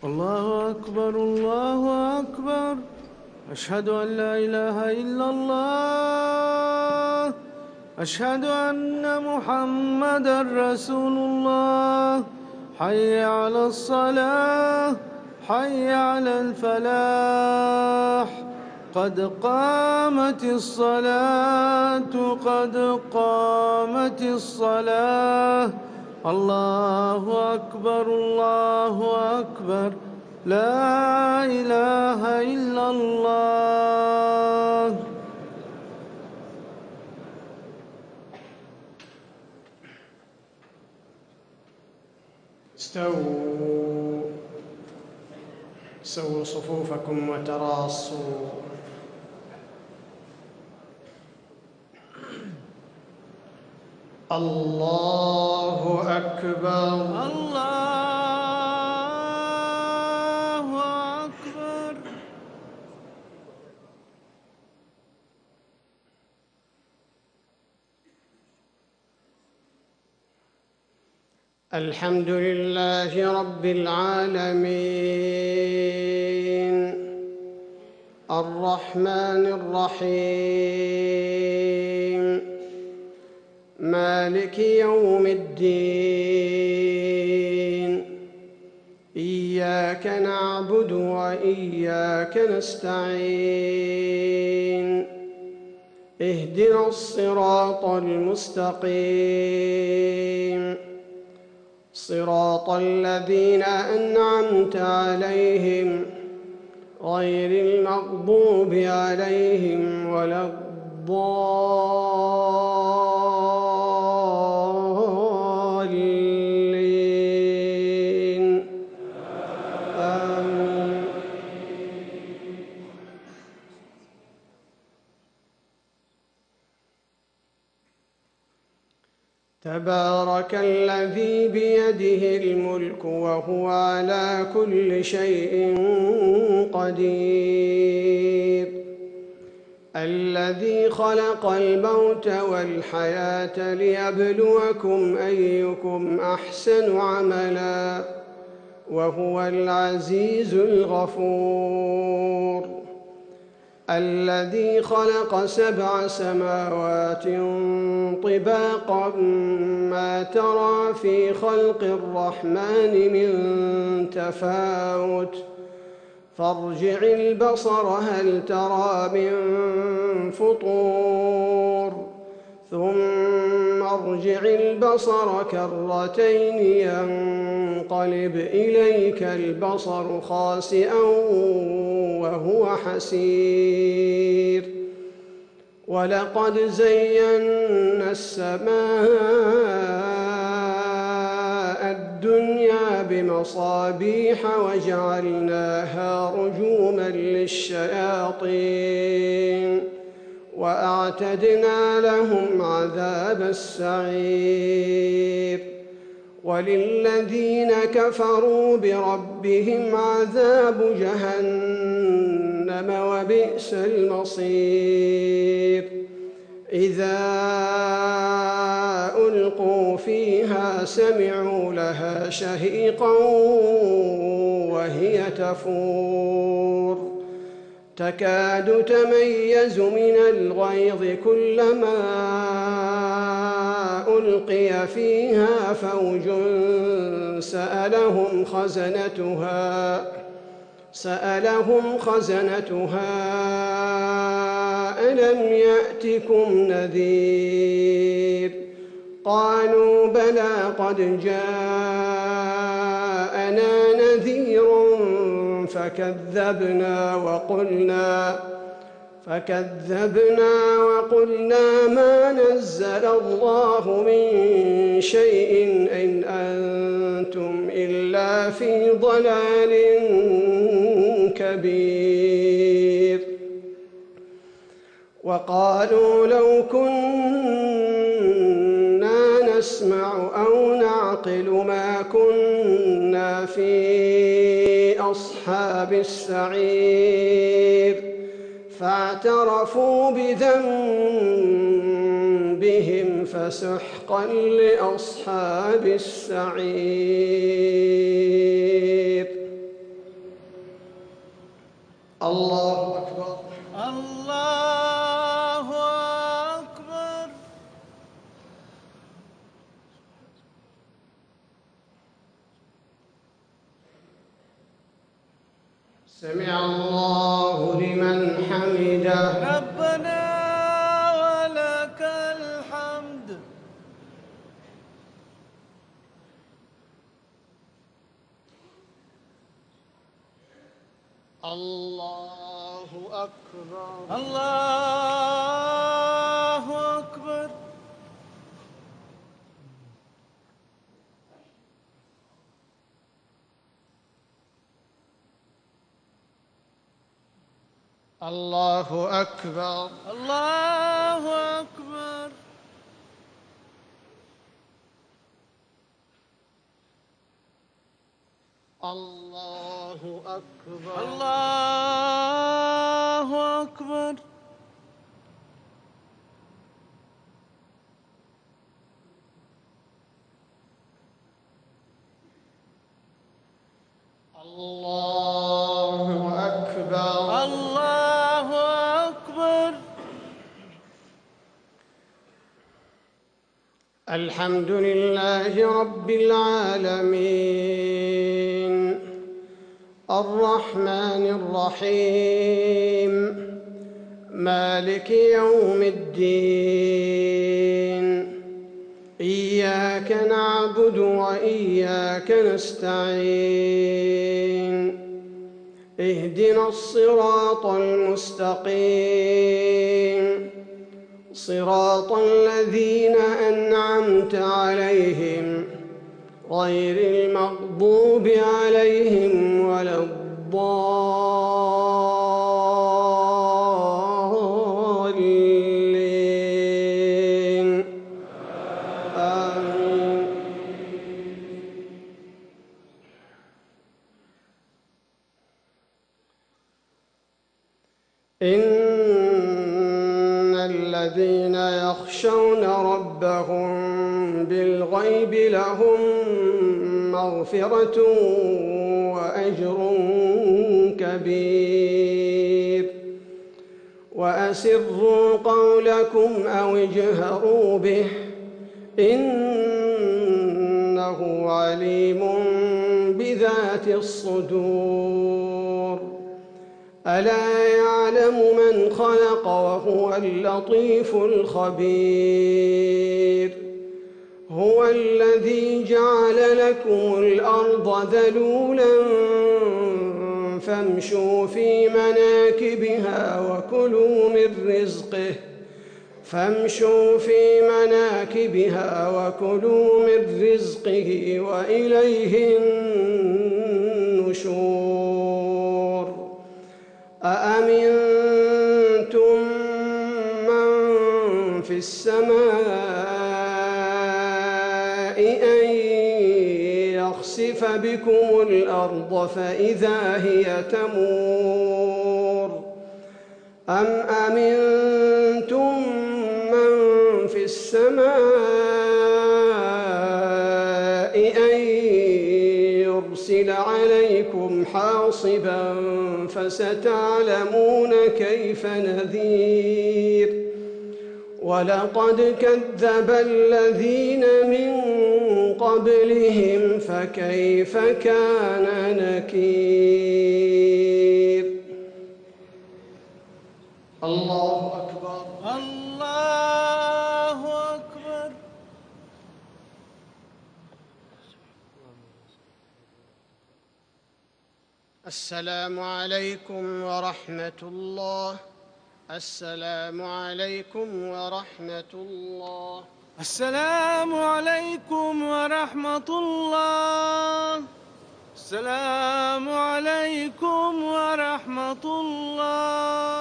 الله أكبر الله أكبر. أشهد أن لا إله إلا الله. أشهد أن محمدًا رسول الله. حي على الصلاة حي على الفلاح. قد قامت الصلاة قد قامت الصلاة. الله أكبر الله أكبر. لا إله إلا الله. سووا صفوفكم وتراصوا. الله أكبر الله أكبر. الحمد لله رب العالمين الرحمن الرحيم مالك يوم الدين. إياك نعبد وإياك نستعين. اهدنا الصراط المستقيم صراط الذين أنعمت عليهم غير المغضوب عليهم ولا الضالين. آمين. تبارك الذي بيده الملك وهو على كل شيء قدير. الذي خلق الموت والحياة ليبلوكم أيكم أحسن عملا وهو العزيز الغفور. الذي خلق 7 سماوات طباقا ما ترى في خلق الرحمن من تفاوت فارجع البصر هل ترى من فطور ثم ارجع البصر كرتين ينقلب إليك البصر خاسئا وهو حسير. ولقد زينا السماء الدنيا بمصابيح وجعلناها رجوما للشياطين وأعتدنا لهم عذاب السعير. وللذين كفروا بربهم عذاب جهنم وبئس المصير. إذا ألقوا فيها سمعوا لها شهيقا وهي تفور تكاد تميز من الغيظ كلما ألقي فيها فوج سألهم خزنتها ألم يأتكم نذير. قالوا بلى قد جاءنا نذير فكذبنا وقلنا ما نزل الله من شيء إن أنتم إلا في ضلال كبير. وقالوا لو كنا نسمع أو نعقل ما كنا في أصحاب السعير فاعترفوا بذنبهم فسحقا لأصحاب السعير. الله أكبر. الله أكبر. سمع الله لمن حمده. ربنا ولك الحمد. الله أكبر. الله أكبر. الله أكبر. الله أكبر. الله أكبر. الله أكبر. الله أكبر. الله أكبر. الحمد لله رب العالمين الرحمن الرحيم مالك يوم الدين إياك نعبد وإياك نستعين اهدنا الصراط المستقيم صراط الذين أنعمت عليهم غير المغضوب عليهم ولا الضالين آمين. إن الذين يخشون ربهم بالغيب لهم مغفرة وأجر كبير وأسروا قولكم أو اجهروا به إنه عليم بذات الصدور ألا يعلم من خلق وهو اللطيف الخبير هو الذي جعل لكم الأرض ذلولا فامشوا في مناكبها وكلوا من رزقه وإليه النشور أأمنتم من في السماء أن يخسف بكم الأرض فإذا هي تمور أم أمنتم من في السماء أن يرسل عليكم حاصبا فستعلمون كيف نذير ولقد كذب الذين من قبلهم فكيف كان نكير. الله أكبر. الله أكبر. السلام عليكم ورحمة الله. السلام عليكم ورحمة الله. السلام عليكم ورحمة الله. السلام عليكم ورحمة الله.